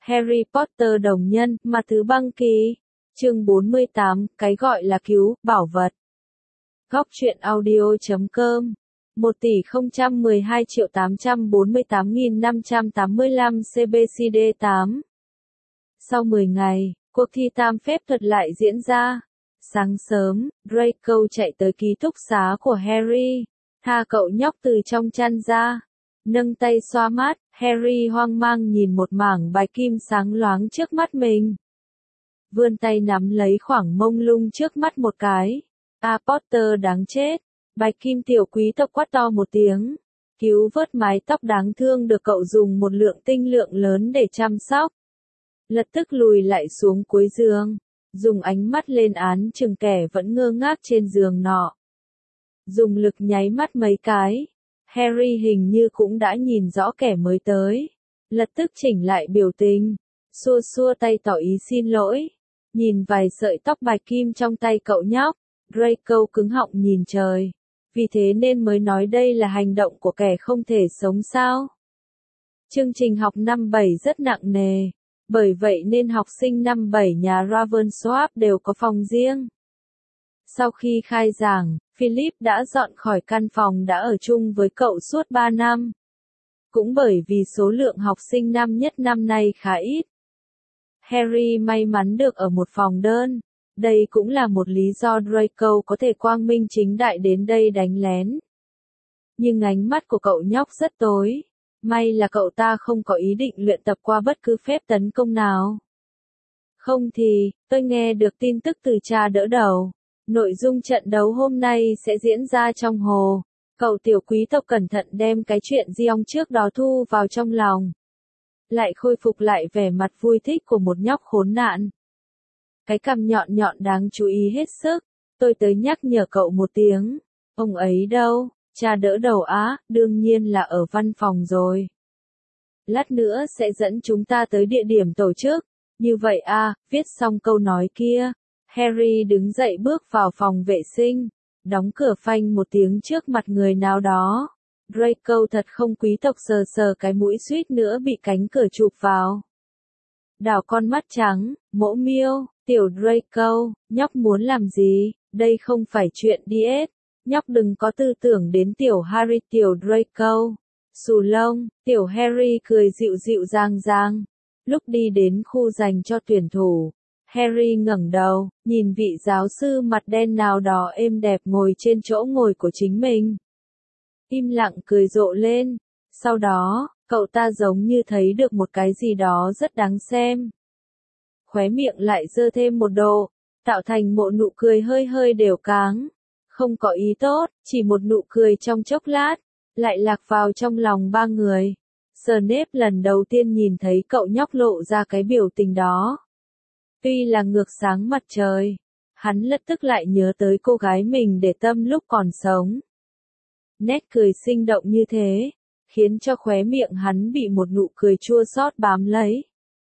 Harry Potter đồng nhân, Ma Thứ Băng Kỳ. Chương 48, cái gọi là cứu, bảo vật. Góc truyện audio.com 1.012.848.585 CBCD8. Sau 10 ngày, cuộc thi tam phép thuật lại diễn ra. Sáng sớm, Draco chạy tới ký túc xá của Harry, tha cậu nhóc từ trong chăn ra. Nâng tay xoa mắt, Harry hoang mang nhìn một mảng bạch kim sáng loáng trước mắt mình. Vươn tay nắm lấy khoảng mông lung trước mắt một cái. Potter đáng chết. Bạch kim tiểu quý tộc quát to một tiếng. Cứu vớt mái tóc đáng thương được cậu dùng một lượng tinh lượng lớn để chăm sóc. Lập tức lùi lại xuống cuối giường. Dùng ánh mắt lên án chừng kẻ vẫn ngơ ngác trên giường nọ. Dùng lực nháy mắt mấy cái. Harry hình như cũng đã nhìn rõ kẻ mới tới. Lập tức chỉnh lại biểu tình. Xua xua tay tỏ ý xin lỗi. Nhìn vài sợi tóc bạch kim trong tay cậu nhóc. Draco cứng họng nhìn trời. Vì thế nên mới nói đây là hành động của kẻ không thể sống sao. Chương trình học năm 7 rất nặng nề. Bởi vậy nên học sinh năm 7 nhà Ravensworth đều có phòng riêng. Sau khi khai giảng, Philip đã dọn khỏi căn phòng đã ở chung với cậu suốt 3 năm. Cũng bởi vì số lượng học sinh năm nhất năm nay khá ít. Harry may mắn được ở một phòng đơn. Đây cũng là một lý do Draco có thể quang minh chính đại đến đây đánh lén. Nhưng ánh mắt của cậu nhóc rất tối. May là cậu ta không có ý định luyện tập qua bất cứ phép tấn công nào. Không thì, tôi nghe được tin tức từ cha đỡ đầu. Nội dung trận đấu hôm nay sẽ diễn ra trong hồ. Cậu tiểu quý tộc cẩn thận đem cái chuyện Giong trước đó thu vào trong lòng. Lại khôi phục lại vẻ mặt vui thích của một nhóc khốn nạn. Cái cằm nhọn nhọn đáng chú ý hết sức. Tôi tới nhắc nhở cậu một tiếng. Ông ấy đâu? Cha đỡ đầu đương nhiên là ở văn phòng rồi. Lát nữa sẽ dẫn chúng ta tới địa điểm tổ chức. Như vậy viết xong câu nói kia. Harry đứng dậy bước vào phòng vệ sinh. Đóng cửa phanh một tiếng trước mặt người nào đó. Draco thật không quý tộc sờ sờ cái mũi suýt nữa bị cánh cửa chụp vào. Đảo con mắt trắng, mỗ miêu, tiểu Draco, nhóc muốn làm gì, đây không phải chuyện diet. Nhóc đừng có tư tưởng đến tiểu Harry tiểu Draco. Xù lông, tiểu Harry cười dịu dịu dàng dàng. Lúc đi đến khu dành cho tuyển thủ, Harry ngẩng đầu, nhìn vị giáo sư mặt đen nào đó êm đẹp ngồi trên chỗ ngồi của chính mình. Im lặng cười rộ lên. Sau đó, cậu ta giống như thấy được một cái gì đó rất đáng xem. Khóe miệng lại giơ thêm một độ, tạo thành một nụ cười hơi hơi đều cáng. Không có ý tốt, chỉ một nụ cười trong chốc lát, lại lạc vào trong lòng ba người. Snape lần đầu tiên nhìn thấy cậu nhóc lộ ra cái biểu tình đó. Tuy là ngược sáng mặt trời, hắn lập tức lại nhớ tới cô gái mình để tâm lúc còn sống. Nét cười sinh động như thế, khiến cho khóe miệng hắn bị một nụ cười chua xót bám lấy.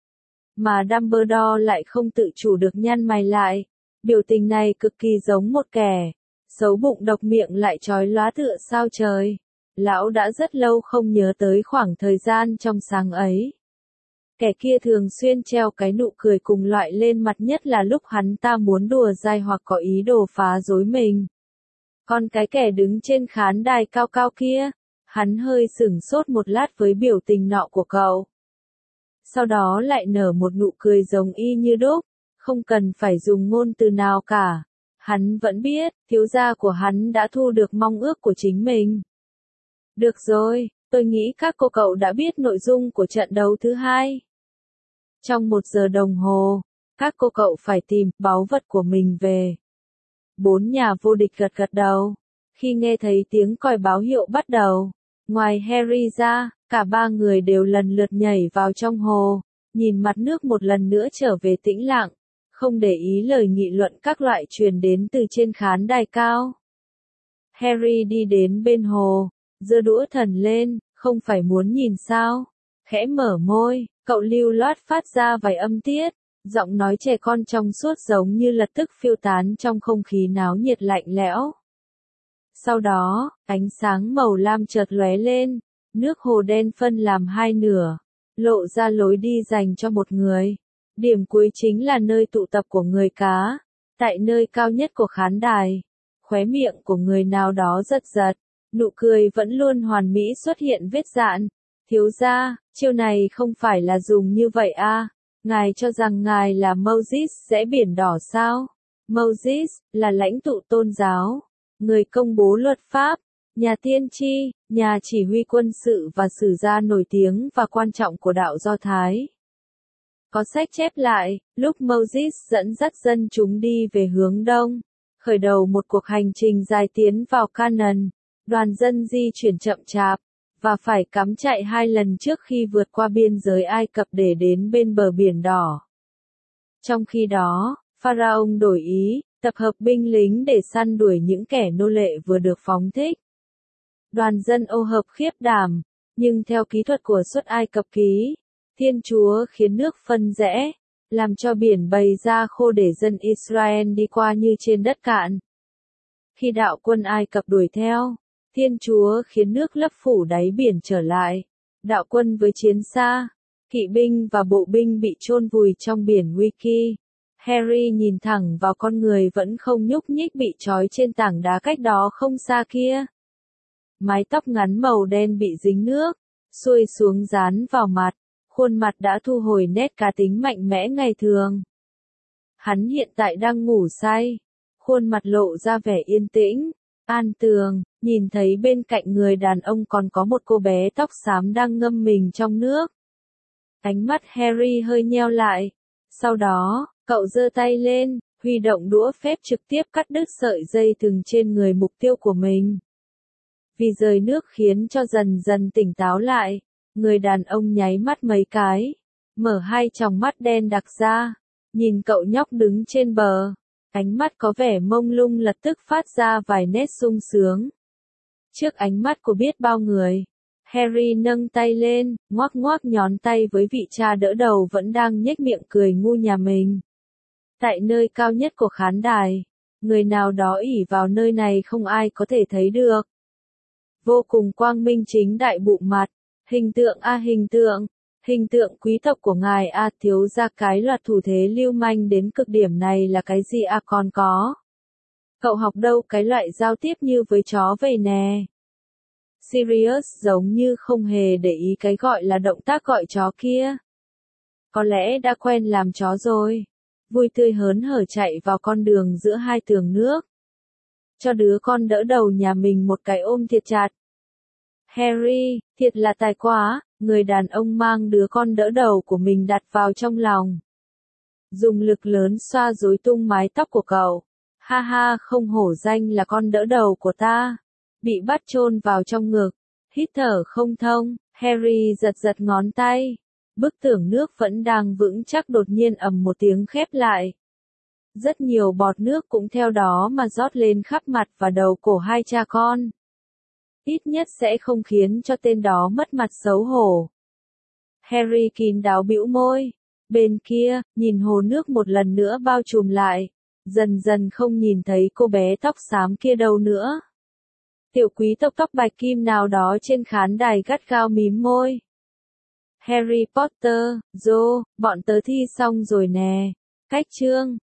Mà Dumbledore lại không tự chủ được nhăn mày lại. Biểu tình này cực kỳ giống một kẻ xấu bụng độc miệng lại chói lóa tựa sao trời. Lão đã rất lâu không nhớ tới khoảng thời gian trong sáng ấy. Kẻ kia thường xuyên treo cái nụ cười cùng loại lên mặt nhất là lúc hắn ta muốn đùa dai hoặc có ý đồ phá rối mình. Còn cái kẻ đứng trên khán đài cao cao kia, hắn hơi sửng sốt một lát với biểu tình nọ của cậu. Sau đó lại nở một nụ cười giống y như đúc, không cần phải dùng ngôn từ nào cả. Hắn vẫn biết, thiếu gia của hắn đã thu được mong ước của chính mình. Được rồi, tôi nghĩ các cô cậu đã biết nội dung của trận đấu thứ hai. Trong 1 giờ đồng hồ, các cô cậu phải tìm báu vật của mình về. 4 nhà vô địch gật gật đầu. Khi nghe thấy tiếng còi báo hiệu bắt đầu, ngoài Harry ra, cả 3 người đều lần lượt nhảy vào trong hồ, nhìn mặt nước một lần nữa trở về tĩnh lặng, không để ý lời nghị luận các loại truyền đến từ trên khán đài cao. Harry đi đến bên hồ, giơ đũa thần lên, không phải muốn nhìn sao? Khẽ mở môi, cậu lưu loát phát ra vài âm tiết, giọng nói trẻ con trong suốt giống như lập tức phiêu tán trong không khí náo nhiệt lạnh lẽo. Sau đó, ánh sáng màu lam chợt lóe lên, nước hồ đen phân làm hai nửa, lộ ra lối đi dành cho một người. Điểm cuối chính là nơi tụ tập của người cá. Tại nơi cao nhất của khán đài, khóe miệng của người nào đó giật giật, nụ cười vẫn luôn hoàn mỹ xuất hiện vết dạn. Thiếu gia, chiêu này không phải là dùng như vậy à? Ngài cho rằng ngài là Moses sẽ biển đỏ sao? Moses là lãnh tụ tôn giáo, người công bố luật pháp, nhà tiên tri, nhà chỉ huy quân sự và sử gia nổi tiếng và quan trọng của đạo Do Thái. Có sách chép lại, lúc Moses dẫn dắt dân chúng đi về hướng đông, khởi đầu một cuộc hành trình dài tiến vào Canaan, đoàn dân di chuyển chậm chạp, và phải cắm trại 2 lần trước khi vượt qua biên giới Ai Cập để đến bên bờ biển đỏ. Trong khi đó, Pharaoh đổi ý, tập hợp binh lính để săn đuổi những kẻ nô lệ vừa được phóng thích. Đoàn dân ô hợp khiếp đảm, nhưng theo kỹ thuật của Xuất Ai Cập ký, Thiên Chúa khiến nước phân rẽ, làm cho biển bày ra khô để dân Israel đi qua như trên đất cạn. Khi đạo quân Ai Cập đuổi theo, Thiên Chúa khiến nước lấp phủ đáy biển trở lại. Đạo quân với chiến xa, kỵ binh và bộ binh bị chôn vùi trong biển Wiki. Harry nhìn thẳng vào con người vẫn không nhúc nhích bị trói trên tảng đá cách đó không xa kia. Mái tóc ngắn màu đen bị dính nước, xuôi xuống dán vào mặt, khuôn mặt đã thu hồi nét cá tính mạnh mẽ ngày thường. Hắn hiện tại đang ngủ say, khuôn mặt lộ ra vẻ yên tĩnh, an tường, nhìn thấy bên cạnh người đàn ông còn có một cô bé tóc xám đang ngâm mình trong nước. Ánh mắt Harry hơi nheo lại, sau đó, cậu giơ tay lên, huy động đũa phép trực tiếp cắt đứt sợi dây thừng trên người mục tiêu của mình. Vì rời nước khiến cho dần dần tỉnh táo lại, người đàn ông nháy mắt mấy cái, mở hai tròng mắt đen đặc ra, nhìn cậu nhóc đứng trên bờ, ánh mắt có vẻ mông lung lập tức phát ra vài nét sung sướng. Trước ánh mắt của biết bao người, Harry nâng tay lên, ngoắc ngoắc nhón tay với vị cha đỡ đầu vẫn đang nhếch miệng cười ngu nhà mình. Tại nơi cao nhất của khán đài, người nào đó ỷ vào nơi này không ai có thể thấy được. Vô cùng quang minh chính đại bụng mặt, hình tượng hình tượng quý tộc của ngài a thiếu gia cái loạt thủ thế lưu manh đến cực điểm này là cái gì a còn có. Cậu học đâu cái loại giao tiếp như với chó vậy nè. Sirius giống như không hề để ý cái gọi là động tác gọi chó kia. Có lẽ đã quen làm chó rồi. Vui tươi hớn hở chạy vào con đường giữa hai tường nước. Cho đứa con đỡ đầu nhà mình một cái ôm thiệt chặt. Harry, thiệt là tài quá, người đàn ông mang đứa con đỡ đầu của mình đặt vào trong lòng. Dùng lực lớn xoa rối tung mái tóc của cậu. Ha ha, không hổ danh là con đỡ đầu của ta. Bị bắt chôn vào trong ngực, hít thở không thông, Harry giật giật ngón tay. Bức tường nước vẫn đang vững chắc đột nhiên ầm một tiếng khép lại. Rất nhiều bọt nước cũng theo đó mà rót lên khắp mặt và đầu cổ hai cha con. Ít nhất sẽ không khiến cho tên đó mất mặt xấu hổ. Harry kín đáo bĩu môi. Bên kia, nhìn hồ nước một lần nữa bao trùm lại. Dần dần không nhìn thấy cô bé tóc xám kia đâu nữa. Tiểu quý tộc tóc bạch kim nào đó trên khán đài gắt gao mím môi. Harry Potter, bọn tớ thi xong rồi nè. Cách chương.